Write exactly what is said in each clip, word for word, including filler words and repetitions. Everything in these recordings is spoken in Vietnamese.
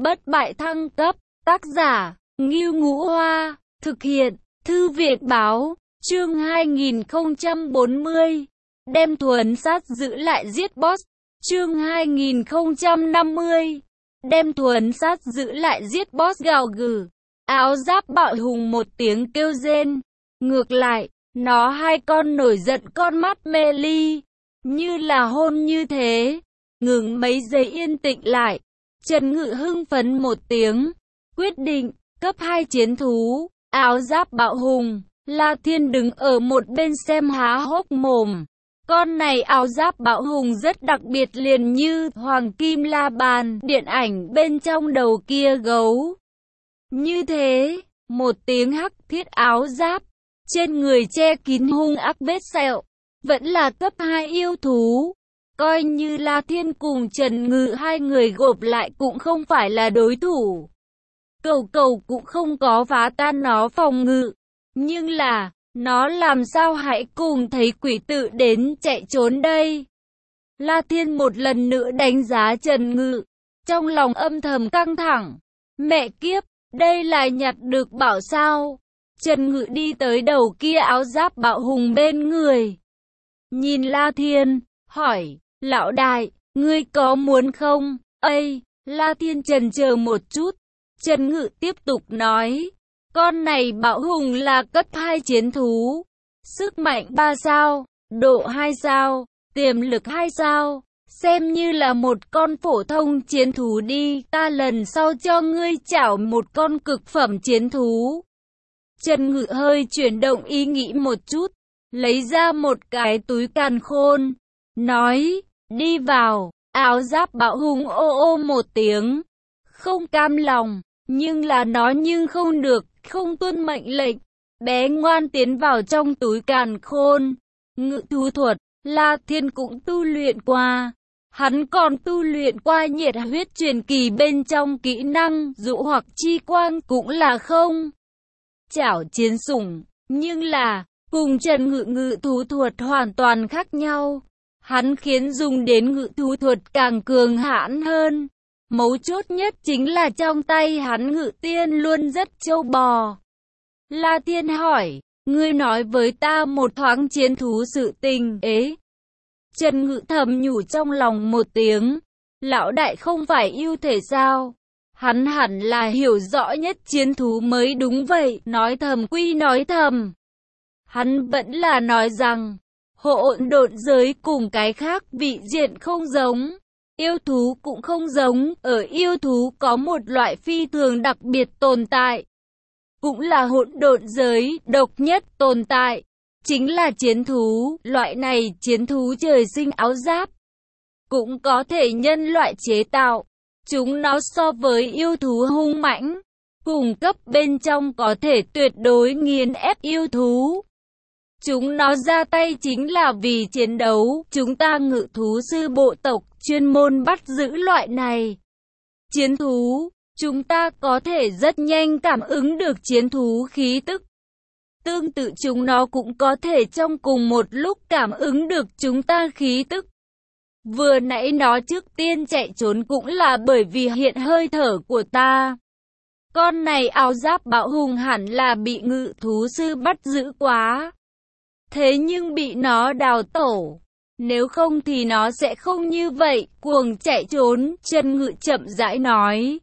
bất bại thăng cấp, tác giả, Ngưu Ngũ Hoa, thực hiện, Thư viện Báo, chương hai nghìn không trăm bốn mươi, đem thuần sát giữ lại giết boss, chương hai nghìn không trăm năm mươi, đem thuần sát giữ lại giết boss gào gừ, áo giáp bạo hùng một tiếng kêu rên, ngược lại, nó hai con nổi giận con mắt mê ly, như là hôn như thế, ngừng mấy giây yên tĩnh lại, Trần Ngự hưng phấn một tiếng, quyết định, cấp hai chiến thú, áo giáp bạo hùng, La Thiên đứng ở một bên xem há hốc mồm. Con này áo giáp bạo hùng rất đặc biệt, liền như Hoàng Kim La Bàn, điện ảnh bên trong đầu kia gấu. Như thế, một tiếng hắc thiết áo giáp, trên người che kín hung ác vết sẹo, vẫn là cấp hai yêu thú. Coi như La Thiên cùng Trần Ngự hai người gộp lại cũng không phải là đối thủ. Cầu cầu cũng không có phá tan nó phòng ngự. Nhưng là, nó làm sao hãy cùng thấy quỷ tự đến chạy trốn đây? La Thiên một lần nữa đánh giá Trần Ngự, trong lòng âm thầm căng thẳng. Mẹ kiếp, đây là nhặt được bảo sao? Trần Ngự đi tới đầu kia áo giáp bạo hùng bên người. Nhìn La Thiên, hỏi, lão đại, ngươi có muốn không? Ây, La Thiên chần chờ một chút. Trần Ngự tiếp tục nói, con này bạo hùng là cấp hai chiến thú, sức mạnh ba sao, độ hai sao, tiềm lực hai sao, xem như là một con phổ thông chiến thú đi, ta lần sau cho ngươi chảo một con cực phẩm chiến thú. Trần Ngự hơi chuyển động ý nghĩ một chút, lấy ra một cái túi càn khôn, nói, đi vào, áo giáp bạo hùng ô ô một tiếng, không cam lòng, nhưng là nói nhưng không được, không tuân mệnh lệnh, bé ngoan tiến vào trong túi càn khôn. Ngự thú thuật, La Thiên cũng tu luyện qua, hắn còn tu luyện qua nhiệt huyết truyền kỳ bên trong kỹ năng dụ hoặc chi quang cũng là không. Chảo chiến sủng, nhưng là, cùng Trần Ngự ngự thú thuật hoàn toàn khác nhau. Hắn khiến dùng đến ngự thú thuật càng cường hãn hơn. Mấu chốt nhất chính là trong tay hắn ngự tiên luôn rất trâu bò. La Thiên hỏi, ngươi nói với ta một thoáng chiến thú sự tình ế. Trần Ngự thầm nhủ trong lòng một tiếng, lão đại không phải yêu thể sao? Hắn hẳn là hiểu rõ nhất chiến thú mới đúng vậy, nói thầm quy nói thầm. Hắn vẫn là nói rằng, hỗn độn giới cùng cái khác vị diện không giống. Yêu thú cũng không giống, ở yêu thú có một loại phi thường đặc biệt tồn tại. Cũng là hỗn độn giới, độc nhất tồn tại. Chính là chiến thú, loại này chiến thú trời sinh áo giáp. Cũng có thể nhân loại chế tạo. Chúng nó so với yêu thú hung mãnh, cùng cấp bên trong có thể tuyệt đối nghiền ép yêu thú. Chúng nó ra tay chính là vì chiến đấu, chúng ta ngự thú sư bộ tộc chuyên môn bắt giữ loại này. Chiến thú, chúng ta có thể rất nhanh cảm ứng được chiến thú khí tức. Tương tự chúng nó cũng có thể trong cùng một lúc cảm ứng được chúng ta khí tức. Vừa nãy nó trước tiên chạy trốn cũng là bởi vì hiện hơi thở của ta. Con này áo giáp bạo hùng hẳn là bị ngự thú sư bắt giữ quá. Thế nhưng bị nó đào tổ. Nếu không thì nó sẽ không như vậy, cuồng chạy trốn. Trần Ngự chậm rãi nói.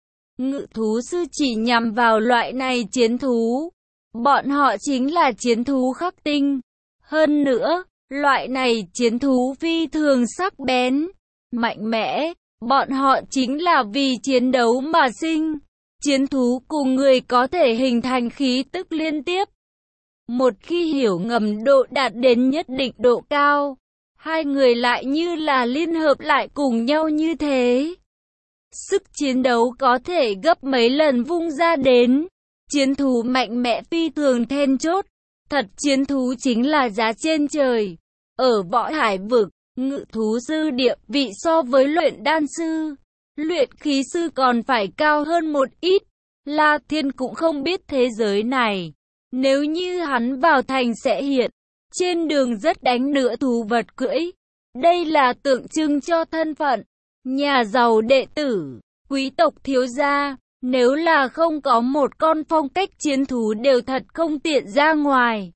Ngự thú sư chỉ nhằm vào loại này chiến thú. Bọn họ chính là chiến thú khắc tinh. Hơn nữa, loại này chiến thú phi thường sắc bén, mạnh mẽ. Bọn họ chính là vì chiến đấu mà sinh. Chiến thú cùng người có thể hình thành khí tức liên tiếp. Một khi hiểu ngầm độ đạt đến nhất định độ cao, hai người lại như là liên hợp lại cùng nhau như thế. Sức chiến đấu có thể gấp mấy lần vung ra đến. Chiến thú mạnh mẽ phi thường then chốt. Thật chiến thú chính là giá trên trời. Ở võ hải vực, ngự thú sư địa vị so với luyện đan sư, luyện khí sư còn phải cao hơn một ít. La Thiên cũng không biết thế giới này. Nếu như hắn vào thành sẽ hiện, trên đường rất đánh nửa thú vật cưỡi. Đây là tượng trưng cho thân phận, nhà giàu đệ tử. Quý tộc thiếu gia, nếu là không có một con phong cách chiến thú đều thật không tiện ra ngoài.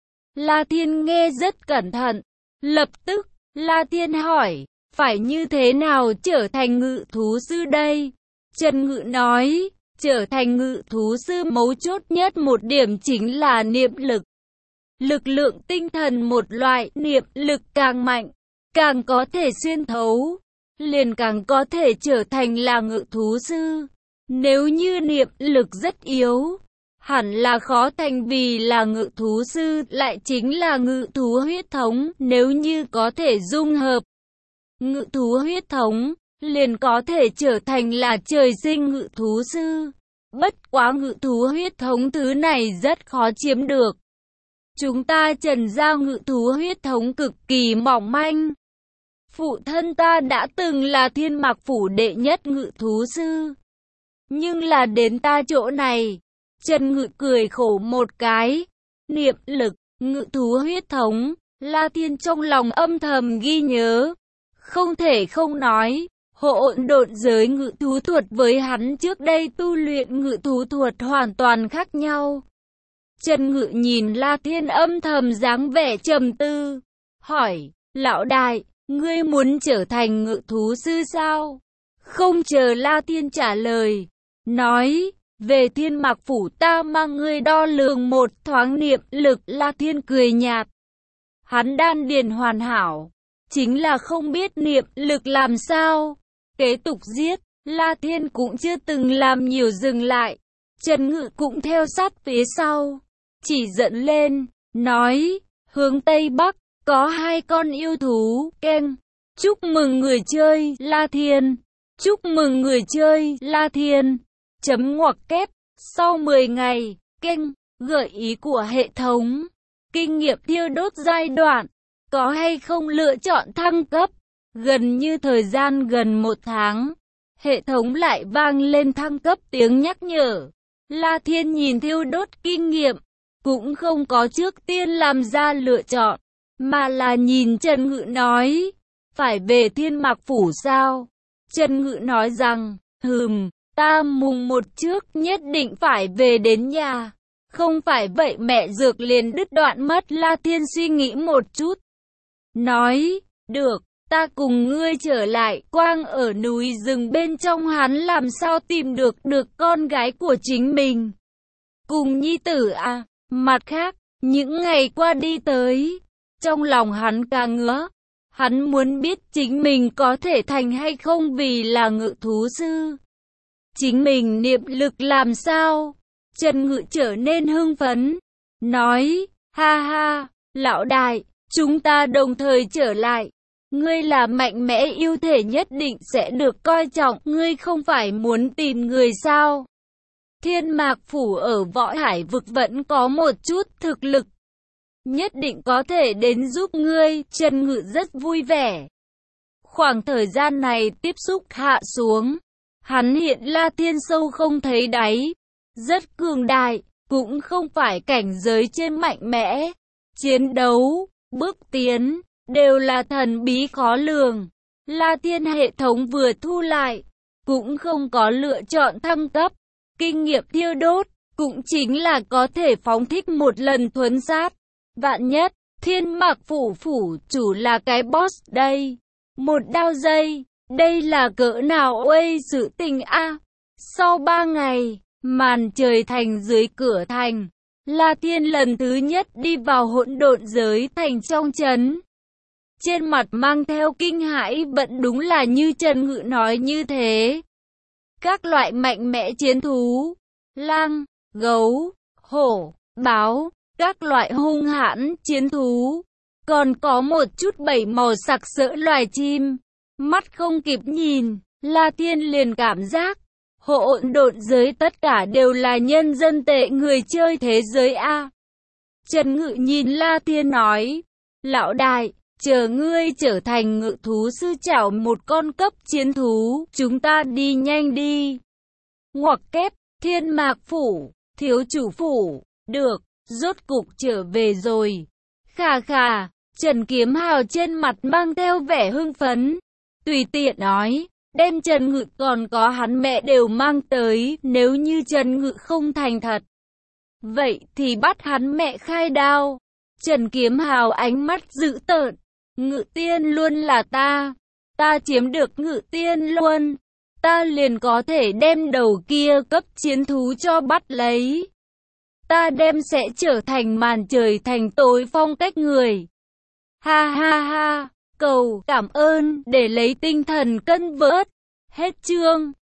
La Thiên nghe rất cẩn thận. Lập tức, La Thiên hỏi, phải như thế nào trở thành ngự thú sư đây? Trần Ngự nói, trở thành ngự thú sư mấu chốt nhất một điểm chính là niệm lực. Lực lượng tinh thần một loại, niệm lực càng mạnh, càng có thể xuyên thấu, liền càng có thể trở thành là ngự thú sư. Nếu như niệm lực rất yếu, hẳn là khó thành vì là ngự thú sư, lại chính là ngự thú huyết thống. Nếu như có thể dung hợp ngự thú huyết thống, liền có thể trở thành là trời sinh ngự thú sư. Bất quá ngự thú huyết thống thứ này rất khó chiếm được. Chúng ta Trần gia ngự thú huyết thống cực kỳ mỏng manh. Phụ thân ta đã từng là Thiên Mạc Phủ đệ nhất ngự thú sư. Nhưng là đến ta chỗ này. Trần Ngự cười khổ một cái. Niệm lực, ngự thú huyết thống, La Thiên trong lòng âm thầm ghi nhớ. Không thể không nói, hỗn độn giới ngự thú thuật với hắn trước đây tu luyện ngự thú thuật hoàn toàn khác nhau. Trần Ngự nhìn La Thiên âm thầm dáng vẻ trầm tư, hỏi, lão đại, ngươi muốn trở thành ngự thú sư sao? Không chờ La Thiên trả lời, nói, về Thiên Mạc Phủ ta mang ngươi đo lường một thoáng niệm lực. La Thiên cười nhạt, hắn đan điền hoàn hảo, chính là không biết niệm lực làm sao. Kế tục giết, La Thiên cũng chưa từng làm nhiều dừng lại. Trần Ngự cũng theo sát phía sau, chỉ dẫn lên, nói, hướng Tây Bắc, có hai con yêu thú, keng. Chúc mừng người chơi, La Thiên. Chúc mừng người chơi, La Thiên. Chấm ngoặc kép, sau mười ngày, keng, gợi ý của hệ thống. Kinh nghiệm thiêu đốt giai đoạn, có hay không lựa chọn thăng cấp. Gần như thời gian gần một tháng, hệ thống lại vang lên thăng cấp tiếng nhắc nhở. La Thiên nhìn thiêu đốt kinh nghiệm, cũng không có trước tiên làm ra lựa chọn, mà là nhìn Trần Ngự nói, phải về Thiên Mạc Phủ sao? Trần Ngự nói rằng, hừm, ta mùng một trước nhất định phải về đến nhà, không phải vậy mẹ dược liền đứt đoạn mất. La Thiên suy nghĩ một chút, nói, được, ta cùng ngươi trở lại. Quang ở núi rừng bên trong, hắn làm sao tìm được được con gái của chính mình cùng nhi tử à? Mặt khác, những ngày qua đi tới, trong lòng hắn càng ngứa. Hắn muốn biết chính mình có thể thành hay không vì là ngự thú sư. Chính mình niệm lực làm sao? Trần Ngự trở nên hưng phấn, nói, ha ha, lão đại, chúng ta đồng thời trở lại. Ngươi là mạnh mẽ yêu thể, nhất định sẽ được coi trọng. Ngươi không phải muốn tìm người sao? Thiên Mạc Phủ ở Võ Hải vực vẫn có một chút thực lực, nhất định có thể đến giúp ngươi. Trần Ngự rất vui vẻ. Khoảng thời gian này tiếp xúc hạ xuống, hắn hiện La Thiên sâu không thấy đáy, rất cường đại, cũng không phải cảnh giới trên mạnh mẽ. Chiến đấu, bước tiến, đều là thần bí khó lường. La Thiên hệ thống vừa thu lại, cũng không có lựa chọn thăng cấp. Kinh nghiệm thiêu đốt, cũng chính là có thể phóng thích một lần thuấn sát. Vạn nhất, Thiên Mạc Phủ phủ chủ là cái boss đây. Một đao dây, đây là cỡ nào uây sự tình a. À, sau ba ngày, màn trời thành dưới cửa thành, La Thiên lần thứ nhất đi vào hỗn độn giới thành trong trấn. Trên mặt mang theo kinh hãi, vẫn đúng là như Trần Ngự nói như thế. Các loại mạnh mẽ chiến thú, lang, gấu, hổ, báo, các loại hung hãn chiến thú, còn có một chút bảy màu sặc sỡ loài chim. Mắt không kịp nhìn, La Thiên liền cảm giác, hỗn độn giới tất cả đều là nhân dân tệ người chơi thế giới a. Trần Ngự nhìn La Thiên nói, lão đại, chờ ngươi trở thành ngự thú sư chảo một con cấp chiến thú, chúng ta đi nhanh đi. Ngoặc kép, Thiên Mạc Phủ, thiếu chủ phủ, được, rốt cục trở về rồi. Khà khà, Trần Kiếm Hào trên mặt mang theo vẻ hưng phấn, tùy tiện nói, đem Trần Ngự còn có hắn mẹ đều mang tới, nếu như Trần Ngự không thành thật. Vậy thì bắt hắn mẹ khai đao. Trần Kiếm Hào ánh mắt dữ tợn. Ngự tiên luôn là ta. Ta chiếm được Ngự tiên luôn. Ta liền có thể đem đầu kia cấp chiến thú cho bắt lấy. Ta đem sẽ trở thành màn trời thành tối phong cách người. Ha ha ha, cầu cảm ơn để lấy tinh thần cân vớt. Hết chương.